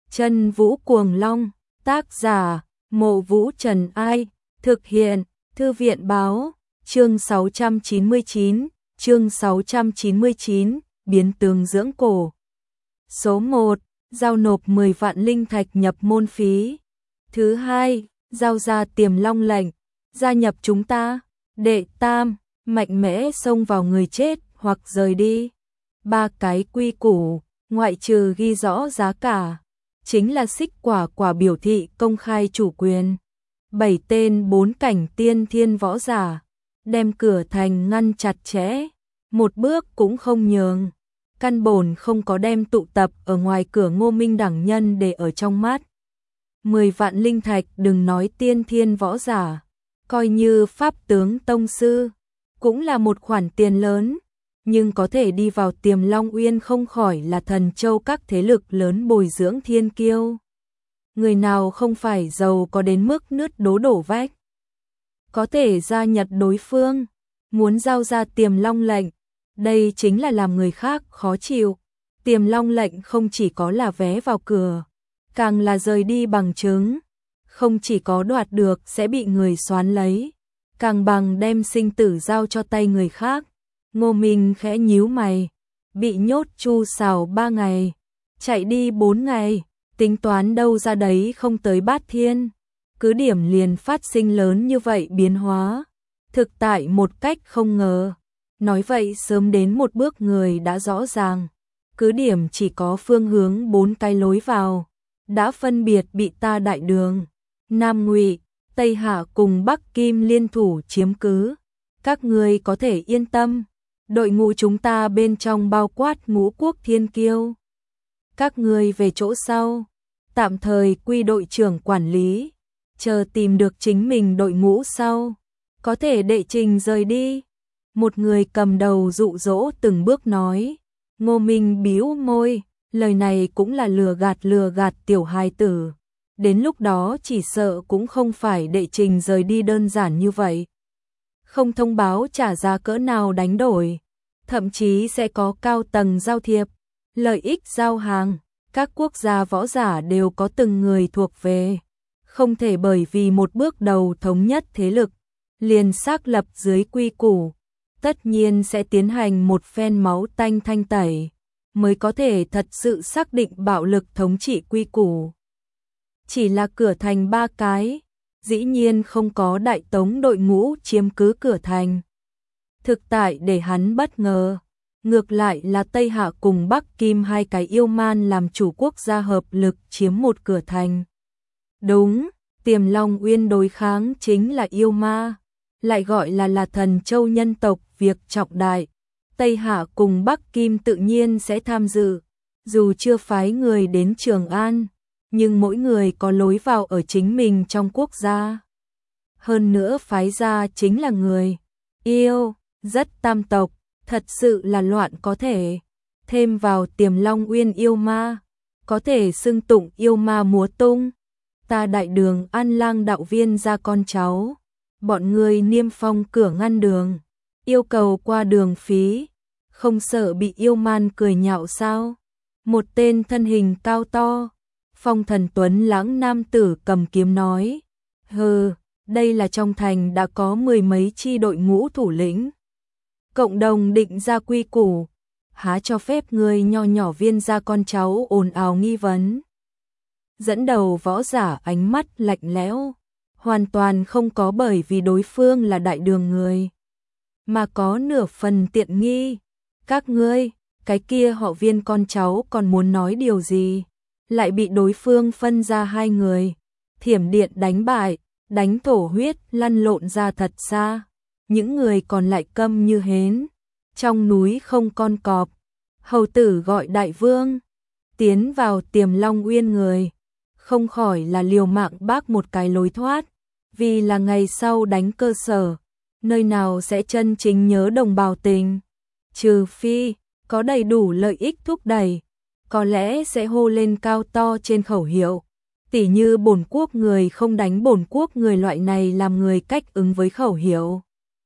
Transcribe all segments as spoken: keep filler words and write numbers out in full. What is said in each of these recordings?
Chân Vũ Cuồng Long, tác giả, Mộ Vũ Trần Ai, thực hiện, Thư viện Báo, chương sáu trăm chín mươi chín, chương sáu trăm chín mươi chín, biến tướng dưỡng cổ. Số một, giao nộp mười vạn linh thạch nhập môn phí. Thứ hai, giao ra Tiềm Long lệnh, gia nhập chúng ta. Đệ tam, mạnh mẽ xông vào người chết hoặc rời đi. Ba cái quy củ, ngoại trừ ghi rõ giá cả, chính là xích quả quả biểu thị công khai chủ quyền. Bảy tên bốn cảnh tiên thiên võ giả, đem cửa thành ngăn chặt chẽ, một bước cũng không nhường. Căn bổn không có đem tụ tập ở ngoài cửa Ngô Minh đẳng nhân để ở trong mắt. Mười vạn linh thạch đừng nói tiên thiên võ giả, coi như pháp tướng tông sư, cũng là một khoản tiền lớn, nhưng có thể đi vào Tiềm Long Uyên không khỏi là thần châu các thế lực lớn bồi dưỡng thiên kiêu. Người nào không phải giàu có đến mức nứt đố đổ vách, có thể gia nhập đối phương, muốn giao ra Tiềm Long lệnh, đây chính là làm người khác khó chịu. Tiềm Long lệnh không chỉ có là vé vào cửa, càng là rời đi bằng chứng, không chỉ có đoạt được sẽ bị người xoán lấy, càng bằng đem sinh tử giao cho tay người khác. Ngô Minh khẽ nhíu mày, bị nhốt chu sào ba ngày, chạy đi bốn ngày, tính toán đâu ra đấy không tới bát thiên, cứ điểm liền phát sinh lớn như vậy biến hóa, thực tại một cách không ngờ. Nói vậy sớm đến một bước người đã rõ ràng, cứ điểm chỉ có phương hướng bốn cái lối vào, đã phân biệt bị ta Đại Đường, Nam Ngụy, Tây Hạ cùng Bắc Kim liên thủ chiếm cứ. Các ngươi có thể yên tâm, đội ngũ chúng ta bên trong bao quát ngũ quốc thiên kiêu. Các ngươi về chỗ sau, tạm thời quy đội trưởng quản lý, chờ tìm được chính mình đội ngũ sau, có thể đệ trình rời đi. Một người cầm đầu dụ dỗ từng bước nói. Ngô Minh bĩu môi, lời này cũng là lừa gạt lừa gạt tiểu hài tử. Đến lúc đó chỉ sợ cũng không phải đệ trình rời đi đơn giản như vậy. Không thông báo trả giá cỡ nào đánh đổi, thậm chí sẽ có cao tầng giao thiệp, lợi ích giao hàng, các quốc gia võ giả đều có từng người thuộc về. Không thể bởi vì một bước đầu thống nhất thế lực, liền xác lập dưới quy củ. Tất nhiên sẽ tiến hành một phen máu tanh thanh tẩy, mới có thể thật sự xác định bạo lực thống trị quy củ. Chỉ là cửa thành ba cái, dĩ nhiên không có Đại Tống đội ngũ chiếm cứ cửa thành. Thực tại để hắn bất ngờ, ngược lại là Tây Hạ cùng Bắc Kim hai cái yêu man làm chủ quốc gia hợp lực chiếm một cửa thành. Đúng, Tiềm Long Uyên đối kháng chính là yêu ma, lại gọi là là thần châu nhân tộc, việc trọng đại. Tây Hạ cùng Bắc Kim tự nhiên sẽ tham dự, dù chưa phái người đến Trường An, nhưng mỗi người có lối vào ở chính mình trong quốc gia. Hơn nữa phái ra chính là người yêu, rất tam tộc, thật sự là loạn có thể. Thêm vào Tiềm Long Uyên yêu ma, có thể xưng tụng yêu ma múa tung. Ta Đại Đường An Lang đạo viên ra con cháu, bọn người niêm phong cửa ngăn đường, yêu cầu qua đường phí, không sợ bị yêu man cười nhạo sao? Một tên thân hình cao to, phong thần tuấn lãng nam tử cầm kiếm nói. Hừ, đây là trong thành đã có mười mấy chi đội ngũ thủ lĩnh, cộng đồng định ra quy củ, há cho phép người nho nhỏ viên ra con cháu ồn ào nghi vấn. Dẫn đầu võ giả ánh mắt lạnh lẽo, hoàn toàn không có bởi vì đối phương là Đại Đường người, mà có nửa phần tiện nghi. Các ngươi, cái kia họ viên con cháu còn muốn nói điều gì, lại bị đối phương phân ra hai người, thiểm điện đánh bại, đánh thổ huyết lăn lộn ra thật xa. Những người còn lại câm như hến, trong núi không con cọp. Hầu tử gọi đại vương, tiến vào Tiềm Long Uyên người, không khỏi là liều mạng bác một cái lối thoát, vì là ngày sau đánh cơ sở, nơi nào sẽ chân chính nhớ đồng bào tình. Trừ phi, có đầy đủ lợi ích thúc đẩy, có lẽ sẽ hô lên cao to trên khẩu hiệu. Tỉ như bổn quốc người không đánh bổn quốc người loại này làm người cách ứng với khẩu hiệu.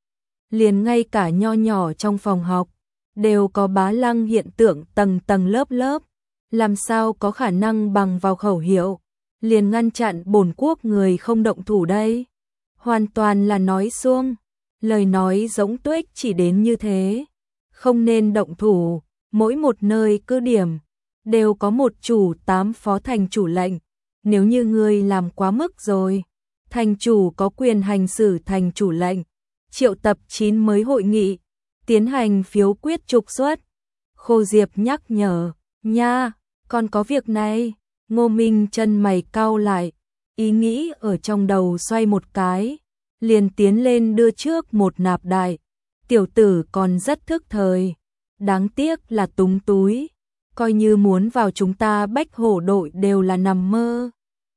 Liền ngay cả nho nhỏ trong phòng học, đều có bá lăng hiện tượng tầng tầng lớp lớp, làm sao có khả năng bằng vào khẩu hiệu, liền ngăn chặn bổn quốc người không động thủ đây. Hoàn toàn là nói suông, lời nói giống tuếch chỉ đến như thế. Không nên động thủ, mỗi một nơi cứ điểm, đều có một chủ tám phó thành chủ lệnh. Nếu như ngươi làm quá mức rồi, thành chủ có quyền hành xử thành chủ lệnh, triệu tập chín mới hội nghị, tiến hành phiếu quyết trục xuất. Khô Diệp nhắc nhở, nha, còn có việc này. Ngô Minh chân mày cau lại, ý nghĩ ở trong đầu xoay một cái, liền tiến lên đưa trước một nạp đại. Tiểu tử còn rất thức thời, đáng tiếc là túng túi, coi như muốn vào chúng ta Bách Hổ đội đều là nằm mơ.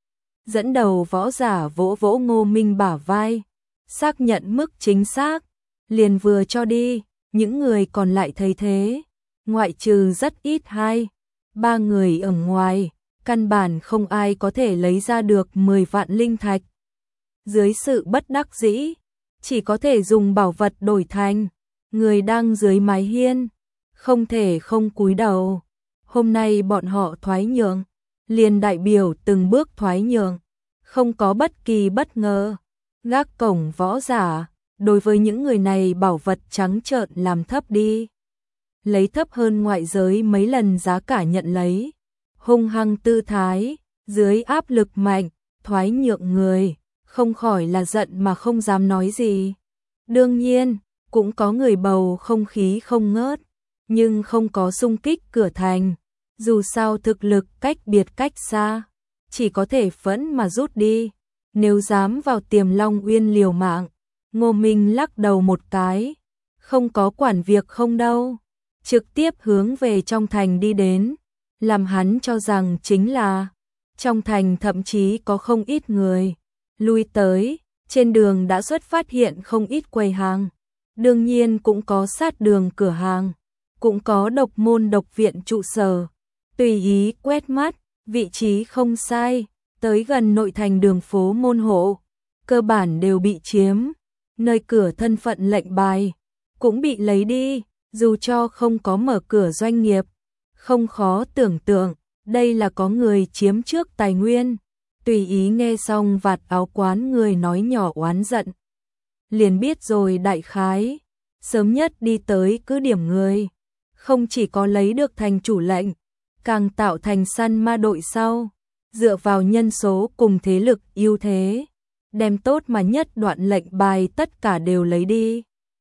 Dẫn đầu võ giả vỗ vỗ Ngô Minh bả vai, xác nhận mức chính xác, liền vừa cho đi. Những người còn lại thấy thế, ngoại trừ rất ít hai, ba người ở ngoài, căn bản không ai có thể lấy ra được mười vạn linh thạch. Dưới sự bất đắc dĩ, chỉ có thể dùng bảo vật đổi thành. Người đang dưới mái hiên, không thể không cúi đầu. Hôm nay bọn họ thoái nhượng, liền đại biểu từng bước thoái nhượng, không có bất kỳ bất ngờ. Gác cổng võ giả, đối với những người này bảo vật trắng trợn làm thấp đi. Lấy thấp hơn ngoại giới mấy lần giá cả nhận lấy. Hung hăng tư thái, dưới áp lực mạnh, thoái nhượng người, không khỏi là giận mà không dám nói gì. Đương nhiên, cũng có người bầu không khí không ngớt, nhưng không có xung kích cửa thành. Dù sao thực lực cách biệt cách xa, chỉ có thể phẫn mà rút đi. Nếu dám vào Tiềm Long Uyên liều mạng, Ngô Minh lắc đầu một cái, không có quản việc không đâu, trực tiếp hướng về trong thành đi đến. Làm hắn cho rằng chính là trong thành thậm chí có không ít người lui tới, trên đường đã xuất phát hiện không ít quầy hàng, đương nhiên cũng có sát đường cửa hàng, cũng có độc môn độc viện trụ sở. Tùy ý quét mắt, vị trí không sai, tới gần nội thành đường phố môn hộ, cơ bản đều bị chiếm, nơi cửa thân phận lệnh bài cũng bị lấy đi, dù cho không có mở cửa doanh nghiệp. Không khó tưởng tượng, đây là có người chiếm trước tài nguyên. Tùy ý nghe xong vạt áo quán người nói nhỏ oán giận, liền biết rồi đại khái, sớm nhất đi tới cứ điểm người, không chỉ có lấy được thành chủ lệnh, càng tạo thành săn ma đội sau, dựa vào nhân số cùng thế lực ưu thế, đem tốt mà nhất đoạn lệnh bài tất cả đều lấy đi.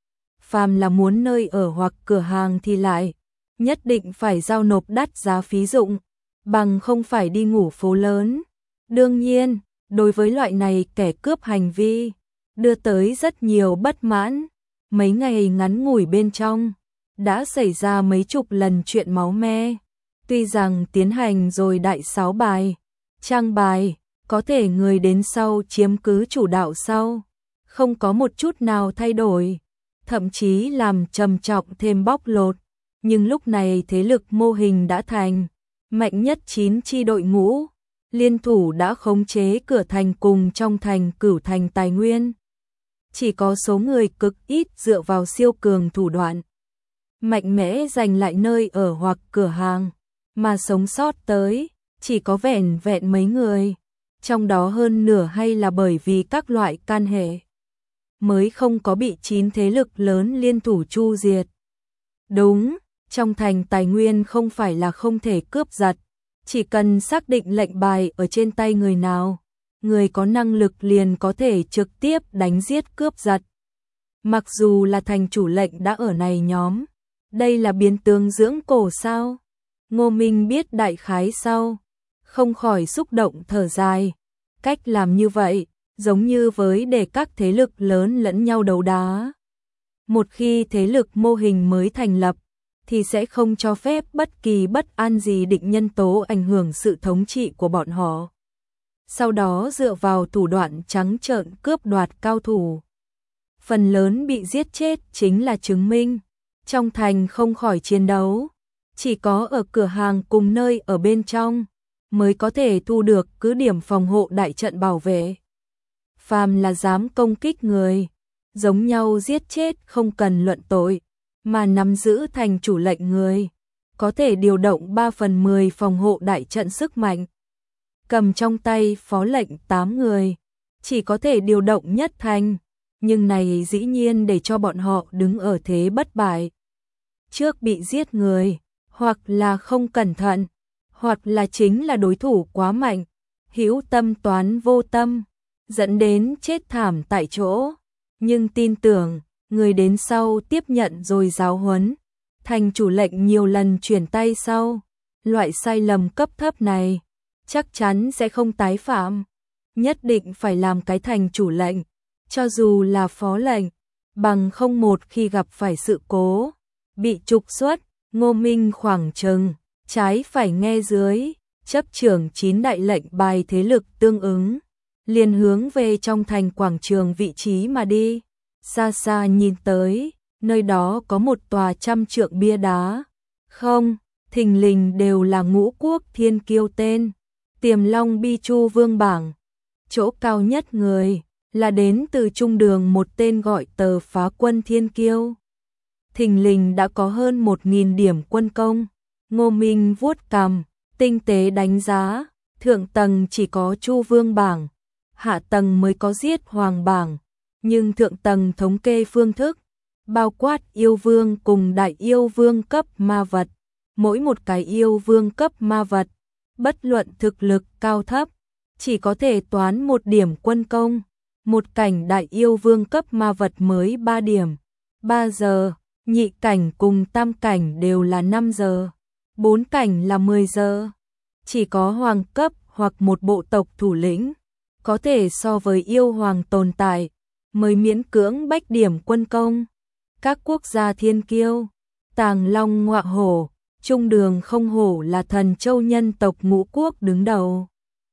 Phàm là muốn nơi ở hoặc cửa hàng thì lại nhất định phải giao nộp đắt giá phí dụng, bằng không phải đi ngủ phố lớn. Đương nhiên, đối với loại này kẻ cướp hành vi, đưa tới rất nhiều bất mãn. Mấy ngày ngắn ngủi bên trong, đã xảy ra mấy chục lần chuyện máu me. Tuy rằng tiến hành rồi đại sáu bài, trang bài, có thể người đến sau chiếm cứ chủ đạo sau, không có một chút nào thay đổi, thậm chí làm trầm trọng thêm bóc lột. Nhưng lúc này thế lực mô hình đã thành, mạnh nhất chín chi đội ngũ, liên thủ đã khống chế cửa thành cùng trong thành cửu thành tài nguyên. Chỉ có số người cực ít dựa vào siêu cường thủ đoạn, mạnh mẽ giành lại nơi ở hoặc cửa hàng, mà sống sót tới, chỉ có vẻn vẹn mấy người, trong đó hơn nửa hay là bởi vì các loại can hệ, mới không có bị chín thế lực lớn liên thủ chu diệt. Đúng, trong thành tài nguyên không phải là không thể cướp giật, chỉ cần xác định lệnh bài ở trên tay người nào, người có năng lực liền có thể trực tiếp đánh giết cướp giật. Mặc dù là thành chủ lệnh đã ở này nhóm, đây là biến tướng dưỡng cổ sao? Ngô Minh biết đại khái sau, không khỏi xúc động thở dài. Cách làm như vậy, giống như với để các thế lực lớn lẫn nhau đấu đá. Một khi thế lực mô hình mới thành lập, thì sẽ không cho phép bất kỳ bất an gì định nhân tố ảnh hưởng sự thống trị của bọn họ. Sau đó dựa vào thủ đoạn trắng trợn cướp đoạt cao thủ, phần lớn bị giết chết chính là chứng minh. Trong thành không khỏi chiến đấu, chỉ có ở cửa hàng cùng nơi ở bên trong mới có thể thu được cứ điểm phòng hộ đại trận bảo vệ. Phàm là dám công kích người, giống nhau giết chết không cần luận tội, mà nắm giữ thành chủ lệnh người, có thể điều động ba phần mười phòng hộ đại trận sức mạnh. Cầm trong tay phó lệnh tám người, chỉ có thể điều động nhất thành, nhưng này dĩ nhiên để cho bọn họ đứng ở thế bất bại. Trước bị giết người, hoặc là không cẩn thận, hoặc là chính là đối thủ quá mạnh, hữu tâm toán vô tâm, dẫn đến chết thảm tại chỗ. Nhưng tin tưởng, người đến sau tiếp nhận rồi giáo huấn, thành chủ lệnh nhiều lần chuyển tay sau, loại sai lầm cấp thấp này chắc chắn sẽ không tái phạm, nhất định phải làm cái thành chủ lệnh, cho dù là phó lệnh, bằng không một khi gặp phải sự cố, bị trục xuất, Ngô Minh khoảng chừng, trái phải nghe dưới, chấp trưởng chín đại lệnh bài thế lực tương ứng, liền hướng về trong thành quảng trường vị trí mà đi, xa xa nhìn tới, nơi đó có một tòa trăm trượng bia đá, không, thình lình đều là ngũ quốc thiên kiêu tên, Tiềm Long Bi Chu Vương bảng, chỗ cao nhất người, là đến từ trung đường một tên gọi Tờ Phá Quân Thiên Kiêu. Thình lình đã có hơn một nghìn điểm quân công, Ngô Minh vuốt cằm, tinh tế đánh giá, thượng tầng chỉ có Chu Vương bảng, hạ tầng mới có Giết Hoàng bảng, nhưng thượng tầng thống kê phương thức, bao quát yêu vương cùng đại yêu vương cấp ma vật, mỗi một cái yêu vương cấp ma vật, bất luận thực lực cao thấp, chỉ có thể toán một điểm quân công, một cảnh đại yêu vương cấp ma vật mới ba điểm, ba giờ, nhị cảnh cùng tam cảnh đều là năm giờ, bốn cảnh là mười giờ, chỉ có hoàng cấp hoặc một bộ tộc thủ lĩnh, có thể so với yêu hoàng tồn tại, mới miễn cưỡng bách điểm quân công. Các quốc gia thiên kiêu, Tàng Long Ngọa Hổ, Trung Đường Không Hổ là thần châu nhân tộc ngũ quốc đứng đầu.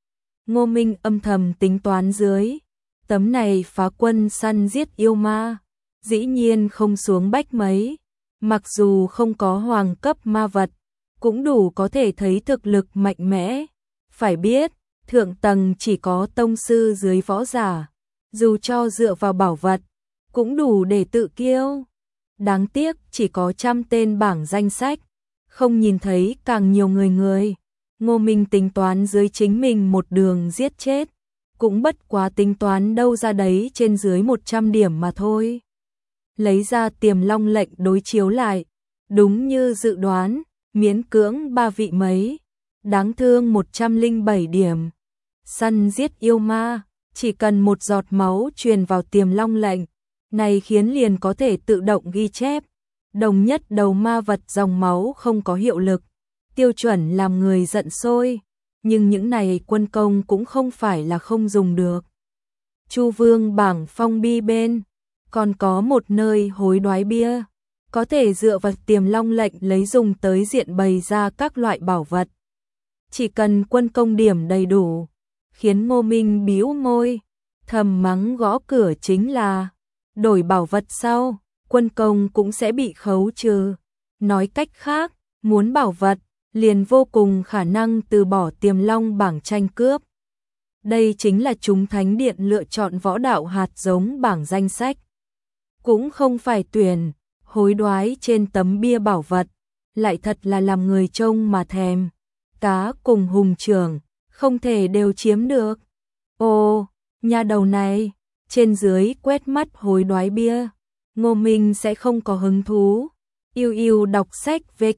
Ngô Minh âm thầm tính toán dưới, tấm này phá quân săn giết yêu ma, dĩ nhiên không xuống bách mấy, mặc dù không có hoàng cấp ma vật, cũng đủ có thể thấy thực lực mạnh mẽ. Phải biết, thượng tầng chỉ có tông sư dưới võ giả, dù cho dựa vào bảo vật, cũng đủ để tự kiêu. Đáng tiếc chỉ có trăm tên bảng danh sách, không nhìn thấy càng nhiều người người. Ngô Minh tính toán dưới chính mình một đường giết chết, cũng bất quá tính toán đâu ra đấy trên dưới một trăm điểm mà thôi. Lấy ra Tiềm Long lệnh đối chiếu lại, đúng như dự đoán, miễn cưỡng ba vị mấy, đáng thương một trăm lẻ bảy điểm. Săn giết yêu ma, chỉ cần một giọt máu truyền vào Tiềm Long lệnh, này khiến liền có thể tự động ghi chép, đồng nhất đầu ma vật dòng máu không có hiệu lực, tiêu chuẩn làm người giận sôi, nhưng những này quân công cũng không phải là không dùng được. Chu Vương bảng phong bi bên, còn có một nơi hối đoái bia, có thể dựa vào Tiềm Long lệnh lấy dùng tới diện bày ra các loại bảo vật. Chỉ cần quân công điểm đầy đủ, khiến Ngô Minh bĩu môi, thầm mắng gõ cửa chính là đổi bảo vật sau, quân công cũng sẽ bị khấu trừ. Nói cách khác, muốn bảo vật, liền vô cùng khả năng từ bỏ Tiềm Long bảng tranh cướp. Đây chính là chúng Thánh Điện lựa chọn võ đạo hạt giống bảng danh sách. Cũng không phải tuyển, hối đoái trên tấm bia bảo vật, lại thật là làm người trông mà thèm. Cá cùng hùng trưởng, không thể đều chiếm được. Ồ, nhà đầu này, trên dưới quét mắt hối đoái bia, Ngô Minh sẽ không có hứng thú. Yêu yêu đọc sách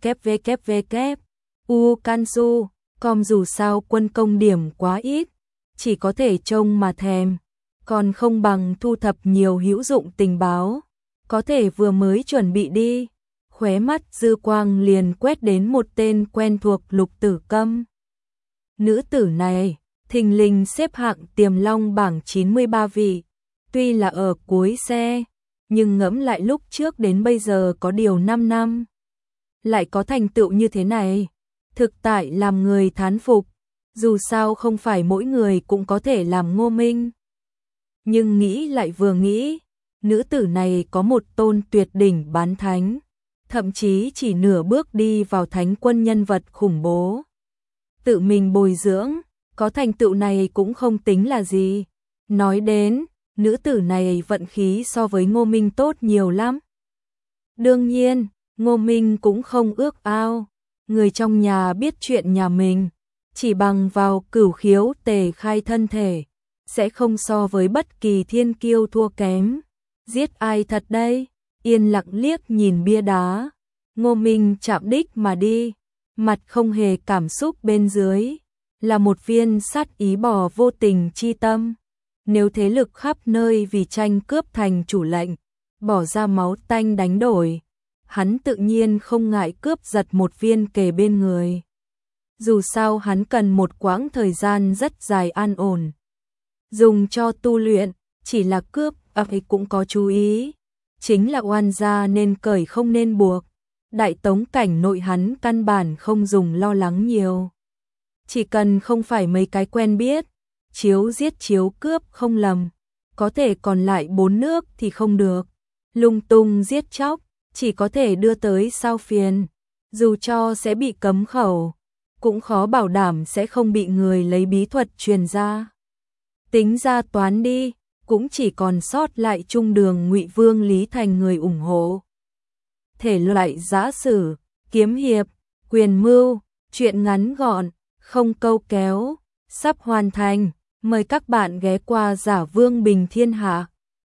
www u kansu com dù sao quân công điểm quá ít, chỉ có thể trông mà thèm, còn không bằng thu thập nhiều hữu dụng tình báo, có thể vừa mới chuẩn bị đi, khóe mắt dư quang liền quét đến một tên quen thuộc Lục Tử Câm. Nữ tử này, thình lình xếp hạng Tiềm Long bảng chín mươi ba vị, tuy là ở cuối xe, nhưng ngẫm lại lúc trước đến bây giờ có điều năm năm, lại có thành tựu như thế này, thực tại làm người thán phục, dù sao không phải mỗi người cũng có thể làm Ngô Minh. Nhưng nghĩ lại vừa nghĩ, nữ tử này có một tôn tuyệt đỉnh bán thánh, thậm chí chỉ nửa bước đi vào thánh quân nhân vật khủng bố. Tự mình bồi dưỡng, có thành tựu này cũng không tính là gì. Nói đến, nữ tử này vận khí so với Ngô Minh tốt nhiều lắm. Đương nhiên, Ngô Minh cũng không ước ao, người trong nhà biết chuyện nhà mình, chỉ bằng vào cửu khiếu tề khai thân thể, sẽ không so với bất kỳ thiên kiêu thua kém. Giết ai thật đây? Yên lặng liếc nhìn bia đá, Ngô Minh chạm đích mà đi, mặt không hề cảm xúc, bên dưới là một viên sát ý bò vô tình chi tâm. Nếu thế lực khắp nơi vì tranh cướp thành chủ lệnh, bỏ ra máu tanh đánh đổi, hắn tự nhiên không ngại cướp giật một viên kề bên người. Dù sao hắn cần một quãng thời gian rất dài an ổn, dùng cho tu luyện, chỉ là cướp ấy cũng có chú ý, chính là oan gia nên cởi không nên buộc. Đại tống cảnh nội hắn căn bản không dùng lo lắng nhiều, chỉ cần không phải mấy cái quen biết, chiếu giết chiếu cướp không lầm, có thể còn lại bốn nước thì không được. Lung tung giết chóc, chỉ có thể đưa tới sao phiền, dù cho sẽ bị cấm khẩu, cũng khó bảo đảm sẽ không bị người lấy bí thuật truyền ra. Tính ra toán đi, cũng chỉ còn sót lại trung đường Ngụy Vương Lý Thành người ủng hộ. Thể loại giã sử, kiếm hiệp, quyền mưu, truyện ngắn gọn, không câu kéo, sắp hoàn thành. Mời các bạn ghé qua Giả Vương Bình Thiên Hạ.